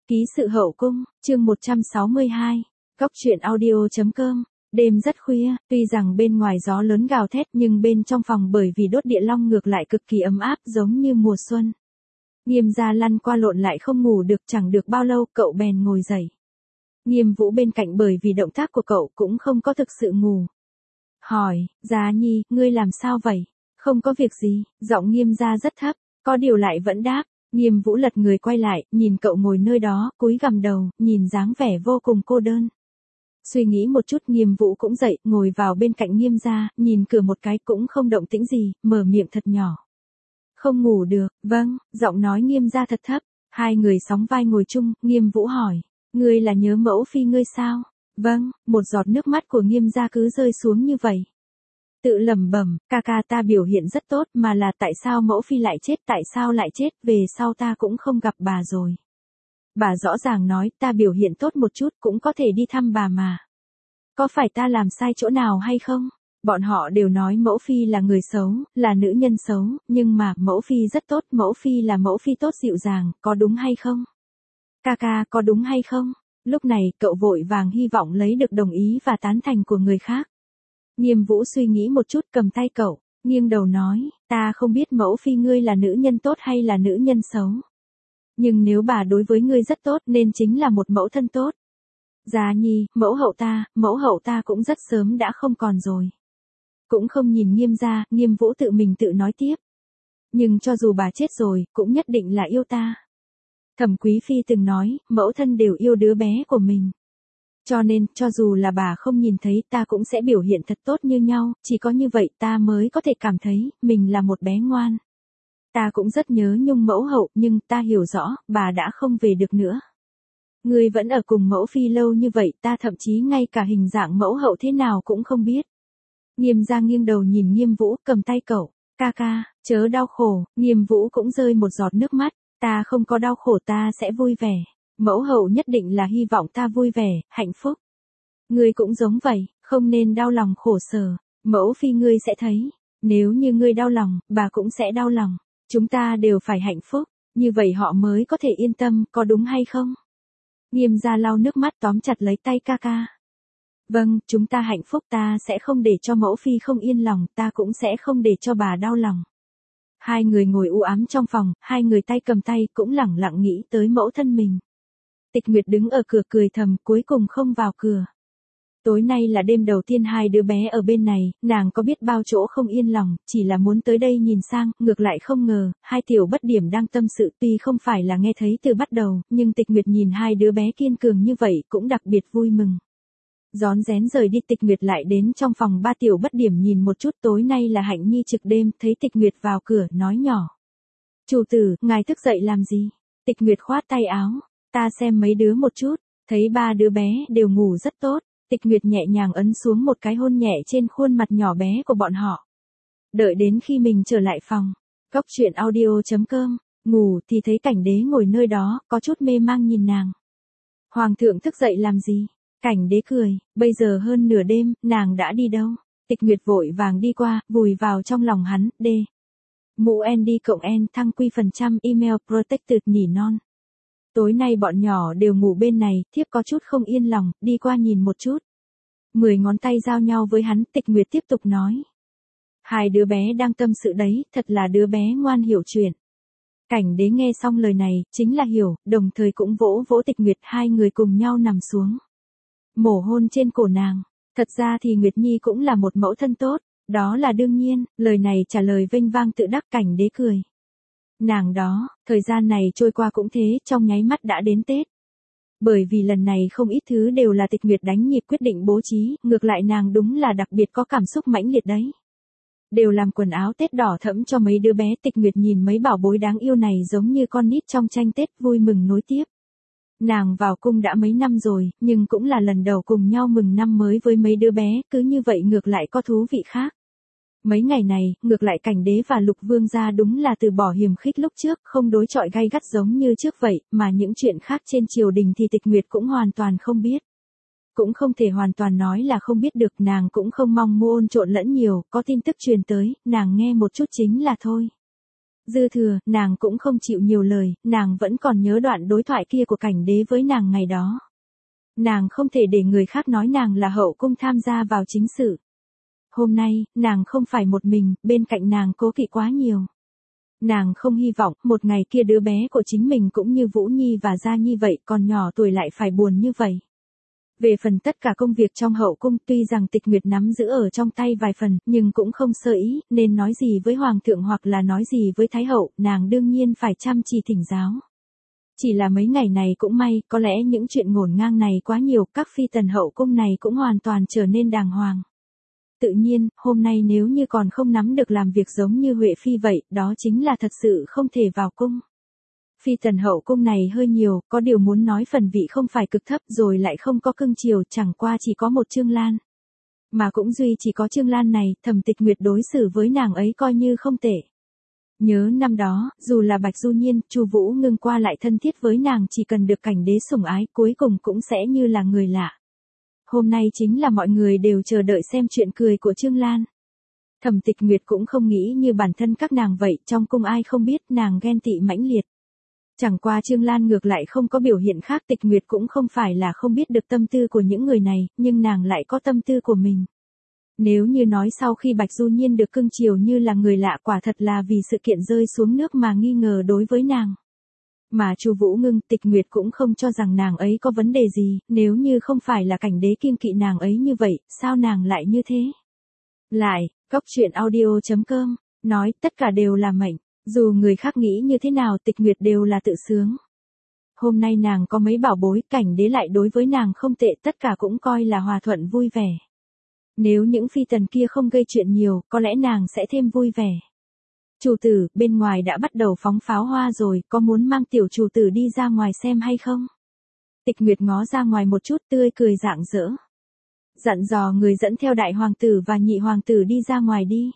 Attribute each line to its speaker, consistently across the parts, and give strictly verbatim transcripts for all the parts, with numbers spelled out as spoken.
Speaker 1: Ký sự hậu cung, chương một trăm sáu mươi hai, Góc truyện audio chấm com. Đêm rất khuya, tuy rằng bên ngoài gió lớn gào thét nhưng bên trong phòng bởi vì đốt địa long ngược lại cực kỳ ấm áp giống như mùa xuân. Nghiêm gia lăn qua lộn lại không ngủ được, chẳng được bao lâu cậu bèn ngồi dậy. Nghiêm Vũ bên cạnh bởi vì động tác của cậu cũng không có thực sự ngủ. Hỏi, Gia Nhi, ngươi làm sao vậy? Không có việc gì, giọng Nghiêm gia rất thấp, có điều lại vẫn đáp. Nghiêm Vũ lật người quay lại, nhìn cậu ngồi nơi đó, cúi gằm đầu, nhìn dáng vẻ vô cùng cô đơn. Suy nghĩ một chút Nghiêm Vũ cũng dậy, ngồi vào bên cạnh Nghiêm gia, nhìn cửa một cái cũng không động tĩnh gì, mở miệng thật nhỏ. Không ngủ được, vâng, giọng nói Nghiêm gia thật thấp, hai người sóng vai ngồi chung, Nghiêm Vũ hỏi, ngươi là nhớ mẫu phi ngươi sao? Vâng, một giọt nước mắt của Nghiêm gia cứ rơi xuống như vậy. Tự lẩm bẩm, ca ca ta biểu hiện rất tốt mà là tại sao mẫu phi lại chết, tại sao lại chết, về sau ta cũng không gặp bà rồi. Bà rõ ràng nói ta biểu hiện tốt một chút cũng có thể đi thăm bà mà. Có phải ta làm sai chỗ nào hay không? Bọn họ đều nói mẫu phi là người xấu, là nữ nhân xấu, nhưng mà mẫu phi rất tốt, mẫu phi là mẫu phi tốt dịu dàng, có đúng hay không? Ca ca, có đúng hay không? Lúc này cậu vội vàng hy vọng lấy được đồng ý và tán thành của người khác. Nghiêm Vũ suy nghĩ một chút cầm tay cậu, nghiêng đầu nói, ta không biết mẫu phi ngươi là nữ nhân tốt hay là nữ nhân xấu. Nhưng nếu bà đối với ngươi rất tốt nên chính là một mẫu thân tốt. Gia Nhi, mẫu hậu ta, mẫu hậu ta cũng rất sớm đã không còn rồi. Cũng không nhìn Nghiêm gia, Nghiêm Vũ tự mình tự nói tiếp. Nhưng cho dù bà chết rồi, cũng nhất định là yêu ta. Thẩm Quý Phi từng nói, mẫu thân đều yêu đứa bé của mình. Cho nên, cho dù là bà không nhìn thấy ta cũng sẽ biểu hiện thật tốt như nhau, chỉ có như vậy ta mới có thể cảm thấy, mình là một bé ngoan. Ta cũng rất nhớ Nhung mẫu hậu, nhưng ta hiểu rõ, bà đã không về được nữa. Ngươi vẫn ở cùng mẫu phi lâu như vậy, ta thậm chí ngay cả hình dạng mẫu hậu thế nào cũng không biết. Nghiêm gia nghiêng đầu nhìn Nghiêm Vũ, cầm tay cậu, ca ca, chớ đau khổ, Nghiêm Vũ cũng rơi một giọt nước mắt, ta không có đau khổ, ta sẽ vui vẻ. Mẫu hậu nhất định là hy vọng ta vui vẻ, hạnh phúc. Ngươi cũng giống vậy, không nên đau lòng khổ sở, mẫu phi ngươi sẽ thấy, nếu như ngươi đau lòng, bà cũng sẽ đau lòng, chúng ta đều phải hạnh phúc, như vậy họ mới có thể yên tâm, có đúng hay không? Nghiêm gia lau nước mắt tóm chặt lấy tay ca ca. Vâng, chúng ta hạnh phúc, ta sẽ không để cho mẫu phi không yên lòng, ta cũng sẽ không để cho bà đau lòng. Hai người ngồi u ám trong phòng, hai người tay cầm tay cũng lẳng lặng nghĩ tới mẫu thân mình. Tịch Nguyệt đứng ở cửa cười thầm, cuối cùng không vào cửa. Tối nay là đêm đầu tiên hai đứa bé ở bên này, nàng có biết bao chỗ không yên lòng, chỉ là muốn tới đây nhìn sang, ngược lại không ngờ, hai tiểu bất điểm đang tâm sự tuy không phải là nghe thấy từ bắt đầu, nhưng Tịch Nguyệt nhìn hai đứa bé kiên cường như vậy cũng đặc biệt vui mừng. Rón rén rời đi Tịch Nguyệt lại đến trong phòng ba tiểu bất điểm nhìn một chút, tối nay là Hạnh Nhi trực đêm, thấy Tịch Nguyệt vào cửa, nói nhỏ. Chủ tử, ngài thức dậy làm gì? Tịch Nguyệt khoát tay áo. Ta xem mấy đứa một chút, thấy ba đứa bé đều ngủ rất tốt, Tịch Nguyệt nhẹ nhàng ấn xuống một cái hôn nhẹ trên khuôn mặt nhỏ bé của bọn họ. Đợi đến khi mình trở lại phòng, Góc truyện audio chấm com, ngủ thì thấy Cảnh Đế ngồi nơi đó, có chút mê mang nhìn nàng. Hoàng thượng thức dậy làm gì? Cảnh Đế cười, bây giờ hơn nửa đêm, nàng đã đi đâu? Tịch Nguyệt vội vàng đi qua, vùi vào trong lòng hắn, đê. Mũ N D cộng N thăng quy phần trăm email protected nỉ non. Tối nay bọn nhỏ đều ngủ bên này, thiếp có chút không yên lòng, đi qua nhìn một chút. Mười ngón tay giao nhau với hắn, Tịch Nguyệt tiếp tục nói. Hai đứa bé đang tâm sự đấy, thật là đứa bé ngoan hiểu chuyện. Cảnh Đế nghe xong lời này, chính là hiểu, đồng thời cũng vỗ vỗ Tịch Nguyệt, hai người cùng nhau nằm xuống. Mổ hôn trên cổ nàng, thật ra thì Nguyệt Nhi cũng là một mẫu thân tốt, đó là đương nhiên, lời này trả lời vênh vang tự đắc. Cảnh Đế cười. Nàng đó, thời gian này trôi qua cũng thế, trong nháy mắt đã đến Tết. Bởi vì lần này không ít thứ đều là Tịch Nguyệt đánh nhịp quyết định bố trí, ngược lại nàng đúng là đặc biệt có cảm xúc mãnh liệt đấy. Đều làm quần áo Tết đỏ thẫm cho mấy đứa bé, Tịch Nguyệt nhìn mấy bảo bối đáng yêu này giống như con nít trong tranh Tết, vui mừng nối tiếp. Nàng vào cung đã mấy năm rồi, nhưng cũng là lần đầu cùng nhau mừng năm mới với mấy đứa bé, cứ như vậy ngược lại có thú vị khác. Mấy ngày này, ngược lại Cảnh Đế và Lục Vương gia đúng là từ bỏ hiềm khích lúc trước, không đối chọi gay gắt giống như trước vậy, mà những chuyện khác trên triều đình thì Tịch Nguyệt cũng hoàn toàn không biết. Cũng không thể hoàn toàn nói là không biết được, nàng cũng không mong môn trộn lẫn nhiều, có tin tức truyền tới, nàng nghe một chút chính là thôi. Dư thừa, nàng cũng không chịu nhiều lời, nàng vẫn còn nhớ đoạn đối thoại kia của cảnh đế với nàng ngày đó. Nàng không thể để người khác nói nàng là hậu cung tham gia vào chính sự. Hôm nay, nàng không phải một mình, bên cạnh nàng cố kỵ quá nhiều. Nàng không hy vọng, một ngày kia đứa bé của chính mình cũng như Vũ Nhi và Gia Nhi vậy, còn nhỏ tuổi lại phải buồn như vậy. Về phần tất cả công việc trong hậu cung, tuy rằng Tịch Nguyệt nắm giữ ở trong tay vài phần, nhưng cũng không sơ ý, nên nói gì với Hoàng thượng hoặc là nói gì với Thái hậu, nàng đương nhiên phải chăm chỉ thỉnh giáo. Chỉ là mấy ngày này cũng may, có lẽ những chuyện ngổn ngang này quá nhiều, các phi tần hậu cung này cũng hoàn toàn trở nên đàng hoàng. Tự nhiên, hôm nay nếu như còn không nắm được làm việc giống như Huệ Phi vậy, đó chính là thật sự không thể vào cung. Phi tần hậu cung này hơi nhiều, có điều muốn nói phần vị không phải cực thấp rồi lại không có cưng chiều, chẳng qua chỉ có một Trương Lan. Mà cũng duy chỉ có Trương Lan này, Thẩm Tịch Nguyệt đối xử với nàng ấy coi như không tệ. Nhớ năm đó, dù là Bạch Du Nhiên, Chu Vũ Ngưng qua lại thân thiết với nàng, chỉ cần được cảnh đế sủng ái, cuối cùng cũng sẽ như là người lạ. Hôm nay chính là mọi người đều chờ đợi xem chuyện cười của Trương Lan. Thẩm Tịch Nguyệt cũng không nghĩ như bản thân các nàng vậy, trong cung ai không biết nàng ghen tị mãnh liệt. Chẳng qua Trương Lan ngược lại không có biểu hiện khác, Tịch Nguyệt cũng không phải là không biết được tâm tư của những người này, nhưng nàng lại có tâm tư của mình. Nếu như nói sau khi Bạch Du Nhiên được cưng chiều như là người lạ, quả thật là vì sự kiện rơi xuống nước mà nghi ngờ đối với nàng. Mà Chu Vũ Ngưng, Tịch Nguyệt cũng không cho rằng nàng ấy có vấn đề gì, nếu như không phải là cảnh đế kiêng kỵ nàng ấy như vậy, sao nàng lại như thế? Lại, Góc Truyện Audio chấm com, nói tất cả đều là mệnh, dù người khác nghĩ như thế nào Tịch Nguyệt đều là tự sướng. Hôm nay nàng có mấy bảo bối, cảnh đế lại đối với nàng không tệ, tất cả cũng coi là hòa thuận vui vẻ. Nếu những phi tần kia không gây chuyện nhiều, có lẽ nàng sẽ thêm vui vẻ. Chủ tử, bên ngoài đã bắt đầu phóng pháo hoa rồi, có muốn mang tiểu chủ tử đi ra ngoài xem hay không? Tịch Nguyệt ngó ra ngoài một chút, tươi cười rạng rỡ. Dặn dò người dẫn theo đại hoàng tử và nhị hoàng tử đi ra ngoài đi.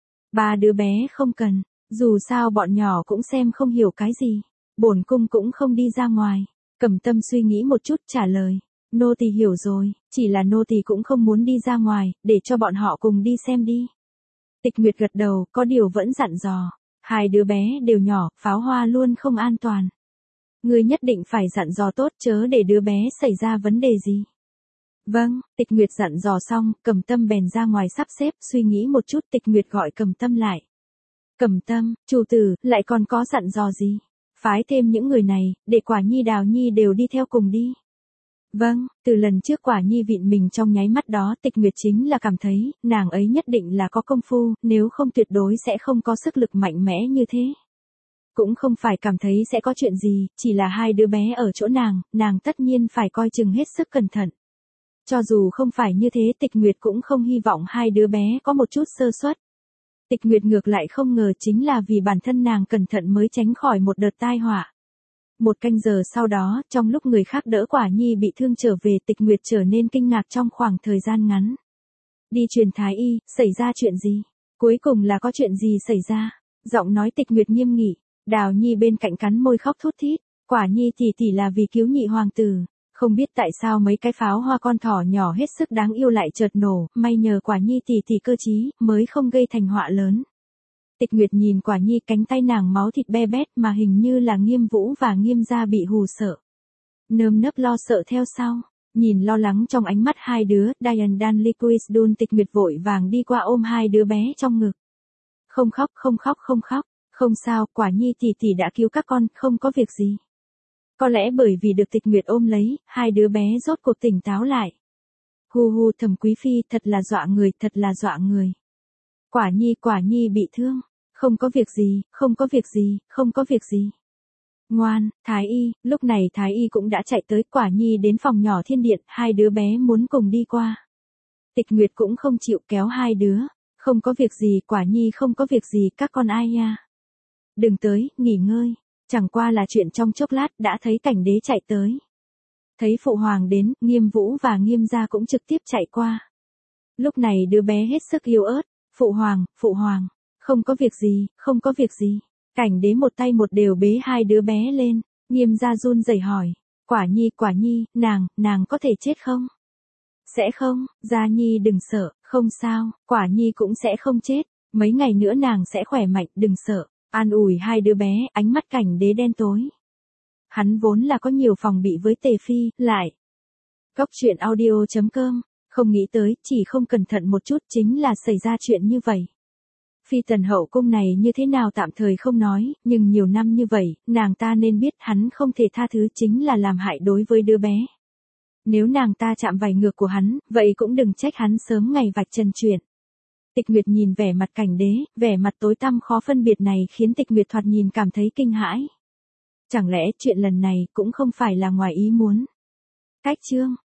Speaker 1: Ba đứa bé không cần, dù sao bọn nhỏ cũng xem không hiểu cái gì. Bổn cung cũng không đi ra ngoài. Cẩm Tâm suy nghĩ một chút trả lời. Nô tỳ hiểu rồi, chỉ là nô tỳ cũng không muốn đi ra ngoài, để cho bọn họ cùng đi xem đi. Tịch Nguyệt gật đầu, có điều vẫn dặn dò. Hai đứa bé đều nhỏ, pháo hoa luôn không an toàn. Ngươi nhất định phải dặn dò tốt chớ để đứa bé xảy ra vấn đề gì. Vâng, Tịch Nguyệt dặn dò xong, Cẩm Tâm bèn ra ngoài sắp xếp, suy nghĩ một chút, Tịch Nguyệt gọi Cẩm Tâm lại. Cẩm Tâm, chủ tử, lại còn có dặn dò gì? Phái thêm những người này, để Quả Nhi Đào Nhi đều đi theo cùng đi. Vâng, từ lần trước Quả Nhi vịn mình trong nháy mắt đó, Tịch Nguyệt chính là cảm thấy, nàng ấy nhất định là có công phu, nếu không tuyệt đối sẽ không có sức lực mạnh mẽ như thế. Cũng không phải cảm thấy sẽ có chuyện gì, chỉ là hai đứa bé ở chỗ nàng, nàng tất nhiên phải coi chừng hết sức cẩn thận. Cho dù không phải như thế, Tịch Nguyệt cũng không hy vọng hai đứa bé có một chút sơ suất. Tịch Nguyệt ngược lại không ngờ chính là vì bản thân nàng cẩn thận mới tránh khỏi một đợt tai họa. Một canh giờ sau đó, trong lúc người khác đỡ Quả Nhi bị thương trở về, Tịch Nguyệt trở nên kinh ngạc trong khoảng thời gian ngắn. Đi truyền thái y, xảy ra chuyện gì? Cuối cùng là có chuyện gì xảy ra? Giọng nói Tịch Nguyệt nghiêm nghị, Đào Nhi bên cạnh cắn môi khóc thút thít, Quả Nhi tỷ tỷ là vì cứu nhị hoàng tử. Không biết tại sao mấy cái pháo hoa con thỏ nhỏ hết sức đáng yêu lại chợt nổ, may nhờ Quả Nhi tỷ tỷ cơ trí, mới không gây thành họa lớn. Tịch Nguyệt nhìn Quả Nhi, cánh tay nàng máu thịt be bét mà hình như là Nghiêm Vũ và Nghiêm gia bị hù sợ. Nơm nớp lo sợ theo sau, nhìn lo lắng trong ánh mắt hai đứa, Diane Dan Liquid Dun Tịch Nguyệt vội vàng đi qua ôm hai đứa bé trong ngực. Không khóc, không khóc, không khóc, không sao, Quả Nhi tỷ tỷ đã cứu các con, không có việc gì. Có lẽ bởi vì được Tịch Nguyệt ôm lấy, hai đứa bé rốt cuộc tỉnh táo lại. Hu hu, Thẩm Quý Phi, thật là dọa người, thật là dọa người. Quả Nhi, Quả Nhi bị thương. Không có việc gì, không có việc gì, không có việc gì. Ngoan, Thái Y, lúc này Thái Y cũng đã chạy tới, Quả Nhi đến phòng nhỏ thiên điện, hai đứa bé muốn cùng đi qua. Tịch Nguyệt cũng không chịu, kéo hai đứa. Không có việc gì, Quả Nhi không có việc gì, các con ai nha. Đừng tới, nghỉ ngơi. Chẳng qua là chuyện trong chốc lát đã thấy cảnh đế chạy tới. Thấy phụ hoàng đến, Nghiêm Vũ và Nghiêm gia cũng trực tiếp chạy qua. Lúc này đứa bé hết sức yếu ớt, phụ hoàng, phụ hoàng, không có việc gì, không có việc gì. Cảnh đế một tay một đều bế hai đứa bé lên, Nghiêm gia run rẩy hỏi, Quả Nhi, Quả Nhi, nàng, nàng có thể chết không? Sẽ không, Gia Nhi đừng sợ, không sao, Quả Nhi cũng sẽ không chết, mấy ngày nữa nàng sẽ khỏe mạnh, đừng sợ. An ủi hai đứa bé, ánh mắt cảnh đế đen tối. Hắn vốn là có nhiều phòng bị với Tề Phi, lại. Góc truyện audio chấm com, không nghĩ tới, chỉ không cẩn thận một chút chính là xảy ra chuyện như vậy. Phi tần hậu cung này như thế nào tạm thời không nói, nhưng nhiều năm như vậy, nàng ta nên biết hắn không thể tha thứ chính là làm hại đối với đứa bé. Nếu nàng ta chạm vài ngược của hắn, vậy cũng đừng trách hắn sớm ngày vạch trần chuyện. Tịch Nguyệt nhìn vẻ mặt cảnh đế, vẻ mặt tối tăm khó phân biệt này khiến Tịch Nguyệt thoạt nhìn cảm thấy kinh hãi. Chẳng lẽ chuyện lần này cũng không phải là ngoài ý muốn? Cách chương